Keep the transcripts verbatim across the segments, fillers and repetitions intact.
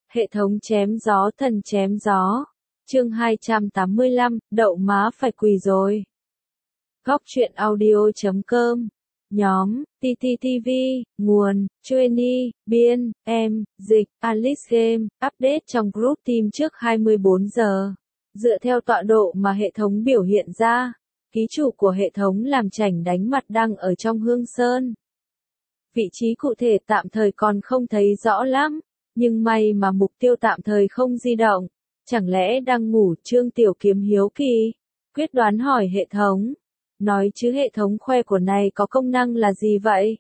Hệ thống chém gió thần chém gió. Chương hai trăm tám mươi lăm, đậu má phải quỳ rồi. Góc truyện audio chấm com. Nhóm, tê tê tê vê, nguồn, Chueny, biên, em, dịch, Alice Game, update trong group team trước hai mươi bốn giờ. Dựa theo tọa độ mà hệ thống biểu hiện ra, ký chủ của hệ thống làm chảnh đánh mặt đang ở trong Hương Sơn. Vị trí cụ thể tạm thời còn không thấy rõ lắm, nhưng may mà mục tiêu tạm thời không di động. Chẳng lẽ đang ngủ? Trương Tiểu Kiếm hiếu kỳ, quyết đoán hỏi hệ thống. Nói chứ hệ thống khoe của này có công năng là gì vậy?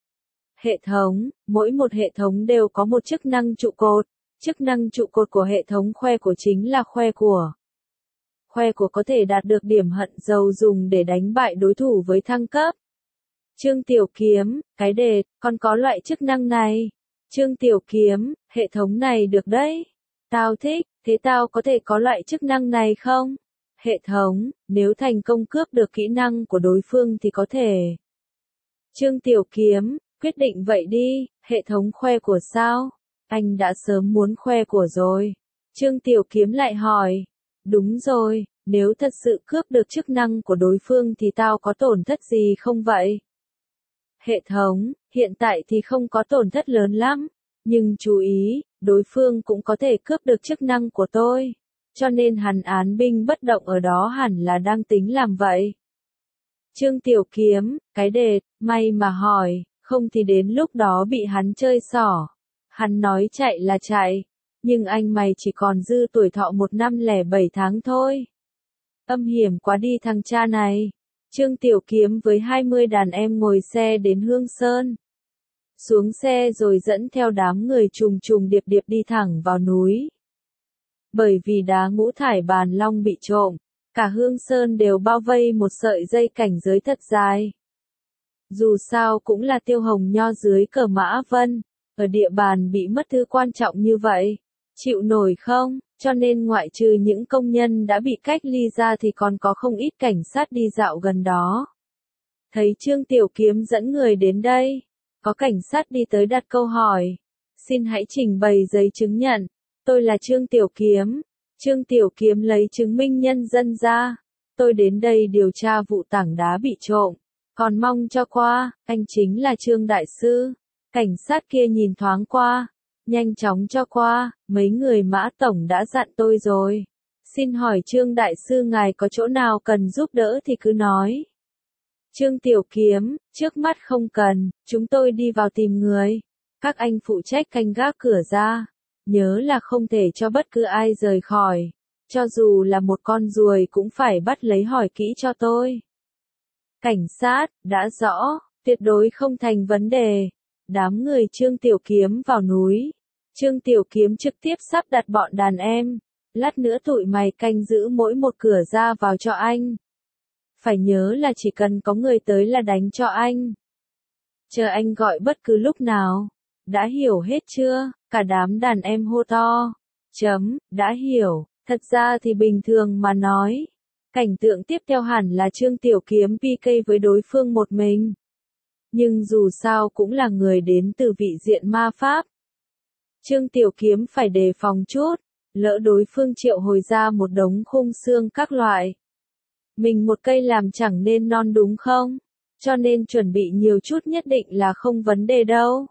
Hệ thống, mỗi một hệ thống đều có một chức năng trụ cột. Chức năng trụ cột của hệ thống khoe của chính là khoe của. Khoe của có thể đạt được điểm hận dầu dùng để đánh bại đối thủ với thăng cấp. Trương Tiểu Kiếm, cái đề, con có loại chức năng này. Trương Tiểu Kiếm, hệ thống này được đấy. Tao thích, thế tao có thể có loại chức năng này không? Hệ thống, nếu thành công cướp được kỹ năng của đối phương thì có thể. Trương Tiểu Kiếm, quyết định vậy đi, hệ thống khoe của sao? Anh đã sớm muốn khoe của rồi. Trương Tiểu Kiếm lại hỏi. Đúng rồi, nếu thật sự cướp được chức năng của đối phương thì tao có tổn thất gì không vậy? Hệ thống, hiện tại thì không có tổn thất lớn lắm, nhưng chú ý, đối phương cũng có thể cướp được chức năng của tôi, cho nên hắn án binh bất động ở đó hẳn là đang tính làm vậy. Trương Tiểu Kiếm, cái đề, may mà hỏi, không thì đến lúc đó bị hắn chơi xỏ. Hắn nói chạy là chạy, nhưng anh mày chỉ còn dư tuổi thọ một năm lẻ bảy tháng thôi. Âm hiểm quá đi thằng cha này. Trương Tiểu Kiếm với hai mươi đàn em ngồi xe đến Hương Sơn. Xuống xe rồi dẫn theo đám người trùng trùng điệp điệp đi thẳng vào núi. Bởi vì đá ngũ thải bàn long bị trộm, cả Hương Sơn đều bao vây một sợi dây cảnh giới thật dài. Dù sao cũng là Tiêu Hồng Nho dưới cờ Mã Vân, ở địa bàn bị mất thứ quan trọng như vậy, chịu nổi không? Cho nên ngoại trừ những công nhân đã bị cách ly ra thì còn có không ít cảnh sát đi dạo gần đó. Thấy Trương Tiểu Kiếm dẫn người đến đây, có cảnh sát đi tới đặt câu hỏi. Xin hãy trình bày giấy chứng nhận, tôi là Trương Tiểu Kiếm. Trương Tiểu Kiếm lấy chứng minh nhân dân ra. Tôi đến đây điều tra vụ tảng đá bị trộm, còn mong cho qua, anh chính là Trương Đại Sư. Cảnh sát kia nhìn thoáng qua. Nhanh chóng cho qua, mấy người Mã Tổng đã dặn tôi rồi. Xin hỏi Trương Đại Sư ngài có chỗ nào cần giúp đỡ thì cứ nói. Trương Tiểu Kiếm, trước mắt không cần, chúng tôi đi vào tìm người. Các anh phụ trách canh gác cửa ra. Nhớ là không thể cho bất cứ ai rời khỏi. Cho dù là một con ruồi cũng phải bắt lấy hỏi kỹ cho tôi. Cảnh sát, đã rõ, tuyệt đối không thành vấn đề. Đám người Trương Tiểu Kiếm vào núi. Trương Tiểu Kiếm trực tiếp sắp đặt bọn đàn em. Lát nữa tụi mày canh giữ mỗi một cửa ra vào cho anh. Phải nhớ là chỉ cần có người tới là đánh cho anh. Chờ anh gọi bất cứ lúc nào. Đã hiểu hết chưa? Cả đám đàn em hô to. Chấm, đã hiểu. Thật ra thì bình thường mà nói. Cảnh tượng tiếp theo hẳn là Trương Tiểu Kiếm pê ca với đối phương một mình. Nhưng dù sao cũng là người đến từ vị diện ma pháp. Trương Tiểu Kiếm phải đề phòng chút, lỡ đối phương triệu hồi ra một đống khung xương các loại. Mình một cây làm chẳng nên non đúng không? Cho nên chuẩn bị nhiều chút nhất định là không vấn đề đâu.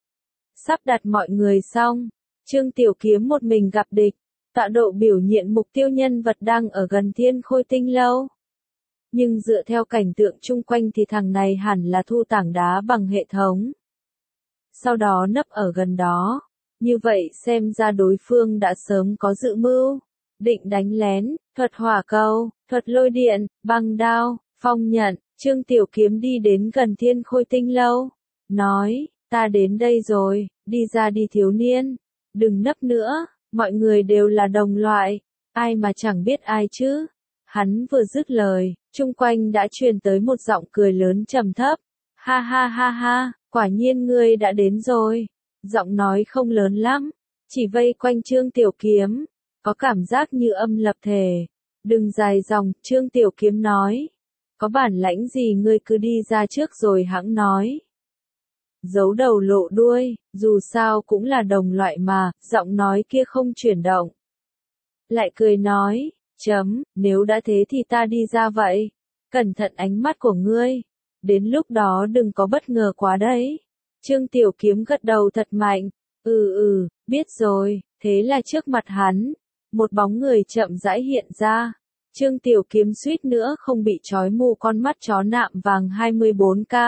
Sắp đặt mọi người xong, Trương Tiểu Kiếm một mình gặp địch, tọa độ biểu hiện mục tiêu nhân vật đang ở gần Thiên Khôi Tinh Lâu. Nhưng dựa theo cảnh tượng chung quanh thì thằng này hẳn là thu tảng đá bằng hệ thống. Sau đó nấp ở gần đó. Như vậy xem ra đối phương đã sớm có dự mưu, định đánh lén, thuật hỏa cầu, thuật lôi điện, băng đao, phong nhận. Trương Tiểu Kiếm đi đến gần Thiên Khôi Tinh Lâu, nói, ta đến đây rồi, đi ra đi thiếu niên, đừng nấp nữa, mọi người đều là đồng loại, ai mà chẳng biết ai chứ. Hắn vừa dứt lời, chung quanh đã truyền tới một giọng cười lớn trầm thấp, ha ha ha ha, quả nhiên ngươi đã đến rồi. Giọng nói không lớn lắm, chỉ vây quanh Trương Tiểu Kiếm, có cảm giác như âm lập thể. Đừng dài dòng, Trương Tiểu Kiếm nói. Có bản lãnh gì ngươi cứ đi ra trước rồi hẵng nói. giấu đầu lộ đuôi, dù sao cũng là đồng loại mà, giọng nói kia không chuyển động. Lại cười nói, chấm, nếu đã thế thì ta đi ra vậy. Cẩn thận ánh mắt của ngươi. Đến lúc đó đừng có bất ngờ quá đấy. Trương Tiểu Kiếm gật đầu thật mạnh. Ừ ừ, biết rồi. Thế là trước mặt hắn, một bóng người chậm rãi hiện ra. Trương Tiểu Kiếm suýt nữa không bị trói mù con mắt chó nạm vàng hai mươi bốn K.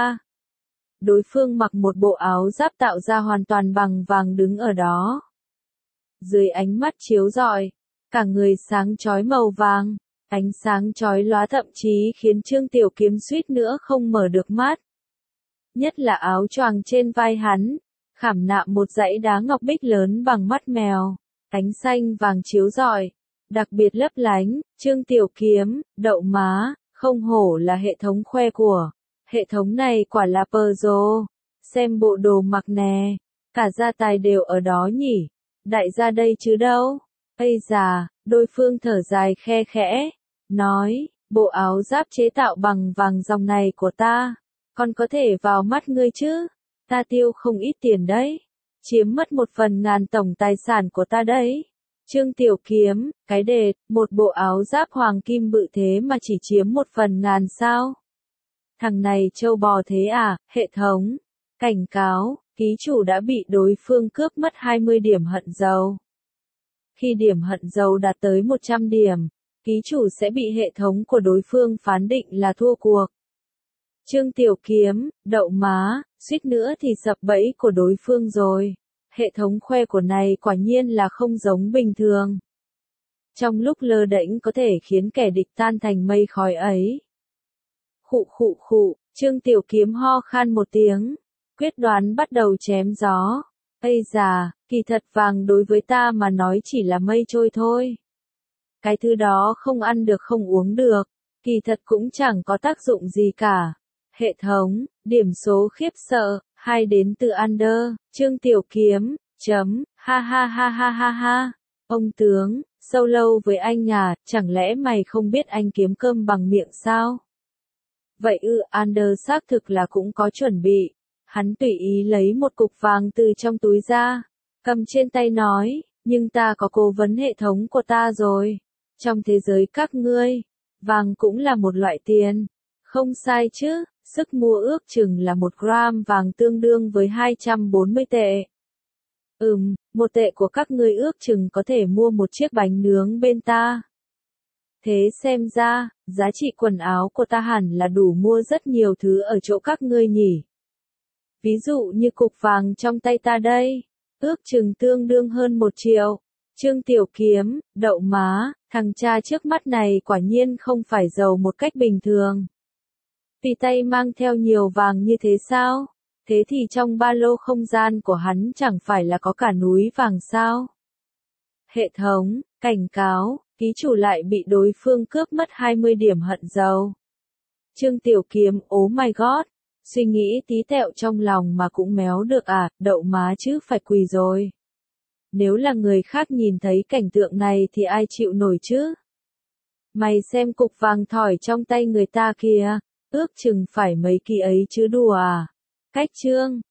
Đối phương mặc một bộ áo giáp tạo ra hoàn toàn bằng vàng đứng ở đó. Dưới ánh mắt chiếu rọi, cả người sáng chói màu vàng, ánh sáng chói lóa thậm chí khiến Trương Tiểu Kiếm suýt nữa không mở được mắt. Nhất là áo choàng trên vai hắn, khảm nạm một dãy đá ngọc bích lớn bằng mắt mèo, ánh xanh vàng chiếu rọi, đặc biệt lấp lánh. Trương Tiểu Kiếm, đậu má, không hổ là hệ thống khoe của. Hệ thống này quả là pro, xem bộ đồ mặc nè, cả gia tài đều ở đó nhỉ, đại gia đây chứ đâu. Ây già, đối phương thở dài khe khẽ, nói, bộ áo giáp chế tạo bằng vàng dòng này của ta, còn có thể vào mắt ngươi chứ, ta tiêu không ít tiền đấy, chiếm mất một phần ngàn tổng tài sản của ta đấy. Trương Tiểu Kiếm, cái đệt, một bộ áo giáp hoàng kim bự thế mà chỉ chiếm một phần ngàn sao? Thằng này trâu bò thế à? Hệ thống, cảnh cáo, ký chủ đã bị đối phương cướp mất hai mươi điểm hận dầu. Khi điểm hận dầu đạt tới một trăm điểm, ký chủ sẽ bị hệ thống của đối phương phán định là thua cuộc. Trương Tiểu Kiếm, đậu má, suýt nữa thì sập bẫy của đối phương rồi. Hệ thống khoe của này quả nhiên là không giống bình thường. Trong lúc lơ đễnh có thể khiến kẻ địch tan thành mây khói ấy. Khụ khụ khụ, Trương Tiểu Kiếm ho khan một tiếng, quyết đoán bắt đầu chém gió. Ây già, kỳ thật vàng đối với ta mà nói chỉ là mây trôi thôi. Cái thứ đó không ăn được không uống được, kỳ thật cũng chẳng có tác dụng gì cả. Hệ thống, điểm số khiếp sợ, hai đến từ under, Trương Tiểu Kiếm, chấm, ha ha ha ha ha ha. Ông tướng, sâu lâu với anh à, chẳng lẽ mày không biết anh kiếm cơm bằng miệng sao? Vậy ư, under xác thực là cũng có chuẩn bị. Hắn tùy ý lấy một cục vàng từ trong túi ra, cầm trên tay nói, nhưng ta có cố vấn hệ thống của ta rồi. Trong thế giới các ngươi, vàng cũng là một loại tiền. Không sai chứ, sức mua ước chừng là một gram vàng tương đương với hai trăm bốn mươi tệ. Ừm, một tệ của các ngươi ước chừng có thể mua một chiếc bánh nướng bên ta. Thế xem ra, giá trị quần áo của ta hẳn là đủ mua rất nhiều thứ ở chỗ các ngươi nhỉ. Ví dụ như cục vàng trong tay ta đây, ước chừng tương đương hơn một triệu. Trương Tiểu Kiếm, đậu má, thằng cha trước mắt này quả nhiên không phải giàu một cách bình thường. Vì tay mang theo nhiều vàng như thế sao? Thế thì trong ba lô không gian của hắn chẳng phải là có cả núi vàng sao? Hệ thống, cảnh cáo, ký chủ lại bị đối phương cướp mất hai mươi điểm hận dầu. Trương Tiểu Kiếm, oh my god, suy nghĩ tí tẹo trong lòng mà cũng méo được à, đậu má chứ phải quỳ rồi. Nếu là người khác nhìn thấy cảnh tượng này thì ai chịu nổi chứ? Mày xem cục vàng thỏi trong tay người ta kìa, ước chừng phải mấy kỳ ấy chứ đùa à. Cách chương